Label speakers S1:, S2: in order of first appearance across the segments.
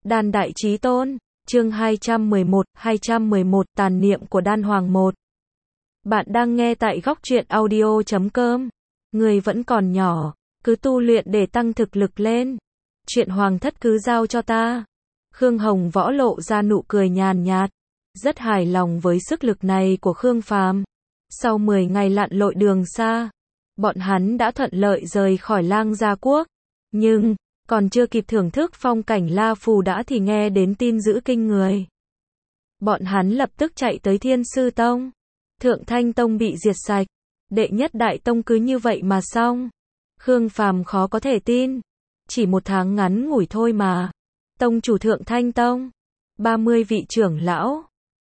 S1: Đan Đại Chí Tôn, chương 211 tàn niệm của Đan Hoàng 1. Bạn đang nghe tại góc truyện audio.com. Người vẫn còn nhỏ, cứ tu luyện để tăng thực lực lên. Chuyện hoàng thất cứ giao cho ta. Khương Hồng Võ lộ ra nụ cười nhàn nhạt, rất hài lòng với sức lực này của Khương Phàm. Sau 10 ngày lặn lội đường xa, bọn hắn đã thuận lợi rời khỏi Lang Gia Quốc. Nhưng còn chưa kịp thưởng thức phong cảnh La Phù đã thì nghe đến tin dữ kinh người. Bọn hắn lập tức chạy tới Thiên Sư Tông. Thượng Thanh Tông bị diệt sạch. Đệ nhất đại tông cứ như vậy mà xong. Khương Phàm khó có thể tin. Chỉ một tháng ngắn ngủi thôi mà. Tông chủ Thượng Thanh Tông, 30 vị trưởng lão,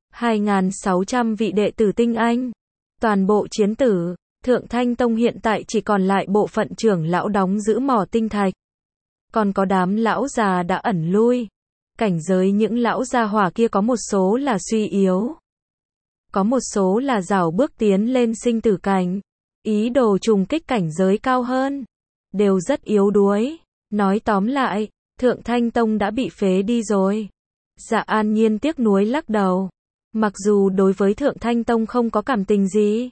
S1: 2.600 vị đệ tử tinh anh, toàn bộ chiến tử. Thượng Thanh Tông hiện tại chỉ còn lại bộ phận trưởng lão đóng giữ mỏ tinh thạch. Còn có đám lão già đã ẩn lui. Cảnh giới những lão gia hỏa kia có một số là suy yếu. Có một số là rảo bước tiến lên sinh tử cảnh. Ý đồ trùng kích cảnh giới cao hơn. Đều rất yếu đuối. Nói tóm lại, Thượng Thanh Tông đã bị phế đi rồi. Dạ An Nhiên tiếc nuối lắc đầu. Mặc dù đối với Thượng Thanh Tông không có cảm tình gì.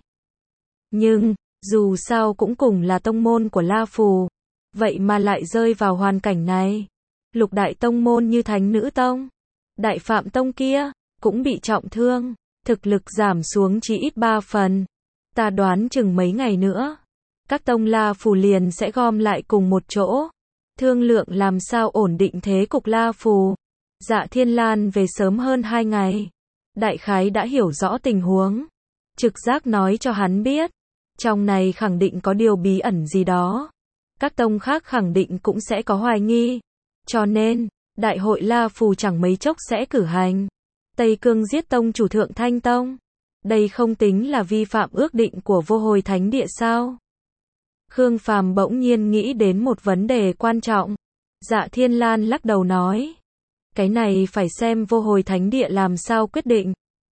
S1: Nhưng, dù sao cũng cùng là tông môn của La Phù. Vậy mà lại rơi vào hoàn cảnh này. Lục đại tông môn như Thánh Nữ Tông, Đại Phạm Tông kia, cũng bị trọng thương. Thực lực giảm xuống chỉ ít 3 phần. Ta đoán chừng mấy ngày nữa, các tông La Phù liền sẽ gom lại cùng một chỗ. Thương lượng làm sao ổn định thế cục La Phù. Dạ Thiên Lan về sớm hơn 2 ngày. Đại khái đã hiểu rõ tình huống. Trực giác nói cho hắn biết. Trong này khẳng định có điều bí ẩn gì đó. Các tông khác khẳng định cũng sẽ có hoài nghi. Cho nên, đại hội La Phù chẳng mấy chốc sẽ cử hành. Tây Cương giết tông chủ Thượng Thanh Tông. Đây không tính là vi phạm ước định của Vô Hồi Thánh Địa sao? Khương Phàm bỗng nhiên nghĩ đến một vấn đề quan trọng. Dạ Thiên Lan lắc đầu nói. Cái này phải xem Vô Hồi Thánh Địa làm sao quyết định.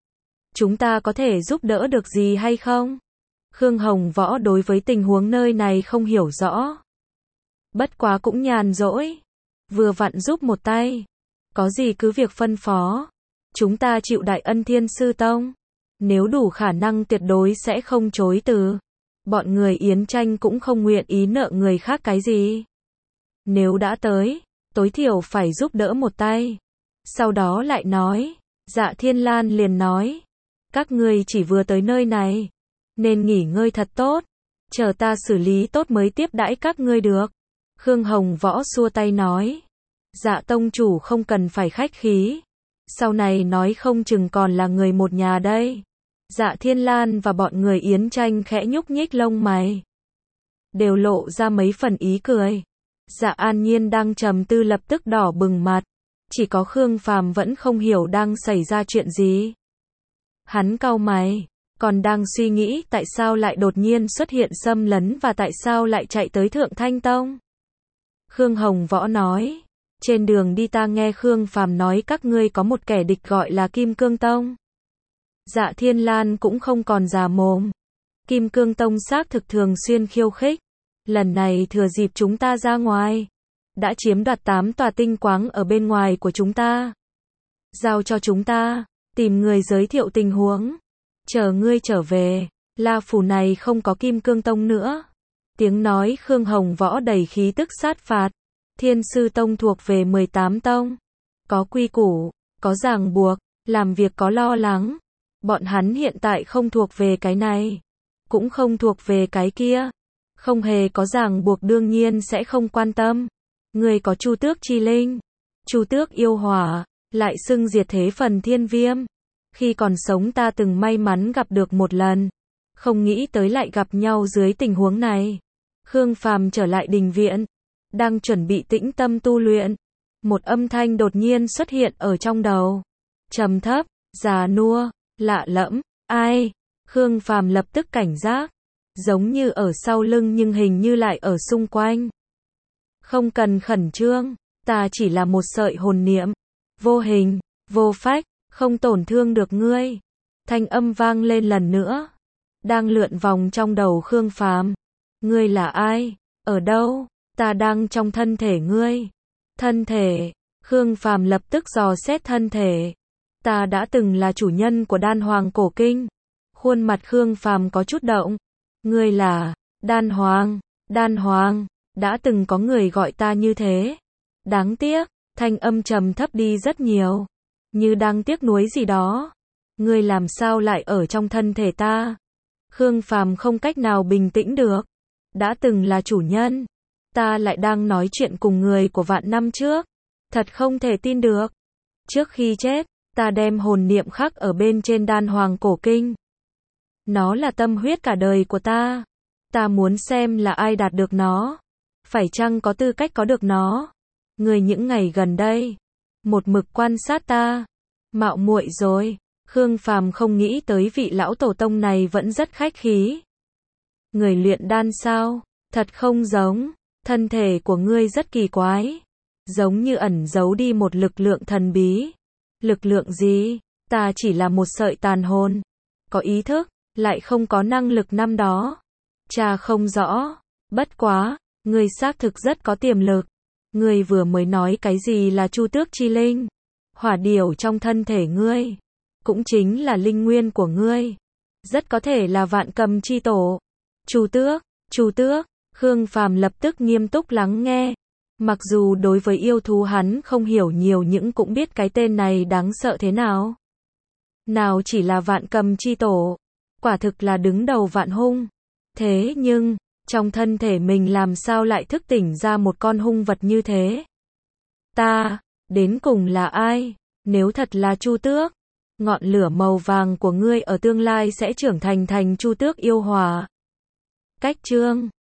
S1: Chúng ta có thể giúp đỡ được gì hay không? Khương Hồng Võ đối với tình huống nơi này không hiểu rõ. Bất quá cũng nhàn rỗi. Vừa vặn giúp một tay. Có gì cứ việc phân phó. Chúng ta chịu đại ân Thiên Sư Tông. Nếu đủ khả năng tuyệt đối sẽ không chối từ. Bọn người Yến Tranh cũng không nguyện ý nợ người khác cái gì. Nếu đã tới, tối thiểu phải giúp đỡ một tay. Sau đó lại nói. Dạ Thiên Lan liền nói. Các ngươi chỉ vừa tới nơi này. Nên nghỉ ngơi thật tốt. Chờ ta xử lý tốt mới tiếp đãi các ngươi được. Khương Hồng Võ xua tay nói. Dạ tông chủ không cần phải khách khí. Sau này nói không chừng còn là người một nhà đây. Dạ Thiên Lan và bọn người Yến Tranh khẽ nhúc nhích lông mày. Đều lộ ra mấy phần ý cười. Dạ An Nhiên đang trầm tư lập tức đỏ bừng mặt. Chỉ có Khương Phàm vẫn không hiểu đang xảy ra chuyện gì. Hắn cau mày. Còn đang suy nghĩ tại sao lại đột nhiên xuất hiện xâm lấn và tại sao lại chạy tới Thượng Thanh Tông. Khương Hồng Võ nói. Trên đường đi ta nghe Khương Phàm nói các ngươi có một kẻ địch gọi là Kim Cương Tông. Dạ Thiên Lan cũng không còn già mồm. Kim Cương Tông xác thực thường xuyên khiêu khích. Lần này thừa dịp chúng ta ra ngoài. Đã chiếm đoạt 8 tòa tinh quáng ở bên ngoài của chúng ta. Giao cho chúng ta. Tìm người giới thiệu tình huống. Chờ ngươi trở về. La Phù này không có Kim Cương Tông nữa. Tiếng nói Khương Hồng Võ đầy khí tức sát phạt. Thiên Sư Tông thuộc về 18 tông. Có quy củ, có ràng buộc, làm việc có lo lắng. Bọn hắn hiện tại không thuộc về cái này. Cũng không thuộc về cái kia. Không hề có ràng buộc đương nhiên sẽ không quan tâm. Người có Chu Tước Chi Linh. Chu Tước yêu hỏa. Lại xưng diệt thế phần thiên viêm. Khi còn sống ta từng may mắn gặp được một lần. Không nghĩ tới lại gặp nhau dưới tình huống này. Khương Phàm trở lại đình viện. Đang chuẩn bị tĩnh tâm tu luyện. Một âm thanh đột nhiên xuất hiện ở trong đầu. Trầm thấp, già nua, lạ lẫm. Ai? Khương Phàm lập tức cảnh giác. Giống như ở sau lưng nhưng hình như lại ở xung quanh. Không cần khẩn trương. Ta chỉ là một sợi hồn niệm. Vô hình, vô phách, không tổn thương được ngươi. Thanh âm vang lên lần nữa. Đang lượn vòng trong đầu Khương Phàm. Ngươi là ai? Ở đâu? Ta đang trong thân thể ngươi. Thân thể, Khương Phàm lập tức dò xét thân thể. Ta đã từng là chủ nhân của đan hoàng cổ kinh. Khuôn mặt Khương Phàm có chút động. Ngươi là đan hoàng, đan hoàng, đã từng có người gọi ta như thế. Đáng tiếc, thanh âm trầm thấp đi rất nhiều. Như đang tiếc nuối gì đó. Ngươi làm sao lại ở trong thân thể ta? Khương Phàm không cách nào bình tĩnh được. Đã từng là chủ nhân. Ta lại đang nói chuyện cùng người của vạn năm trước. Thật không thể tin được. Trước khi chết, ta đem hồn niệm khắc ở bên trên đan hoàng cổ kinh. Nó là tâm huyết cả đời của ta. Ta muốn xem là ai đạt được nó. Phải chăng có tư cách có được nó. Người những ngày gần đây, một mực quan sát ta. Mạo muội rồi. Khương Phàm không nghĩ tới vị lão tổ tông này vẫn rất khách khí. Người luyện đan sao? Thật không giống. Thân thể của ngươi rất kỳ quái. Giống như ẩn giấu đi một lực lượng thần bí. Lực lượng gì? Ta chỉ là một sợi tàn hồn. Có ý thức, lại không có năng lực năm đó. Cha không rõ. Bất quá, ngươi xác thực rất có tiềm lực. Ngươi vừa mới nói cái gì là Chu Tước chi linh? Hỏa điểu trong thân thể ngươi, cũng chính là linh nguyên của ngươi. Rất có thể là Vạn Cầm chi tổ. Chu Tước, Khương Phàm lập tức nghiêm túc lắng nghe. Mặc dù đối với yêu thú hắn không hiểu nhiều nhưng cũng biết cái tên này đáng sợ thế nào. Nào chỉ là Vạn Cầm chi tổ, quả thực là đứng đầu vạn hung. Thế nhưng, trong thân thể mình làm sao lại thức tỉnh ra một con hung vật như thế? Ta, đến cùng là ai? Nếu thật là Chu Tước, ngọn lửa màu vàng của ngươi ở tương lai sẽ trưởng thành Chu Tước yêu hỏa. Cách chương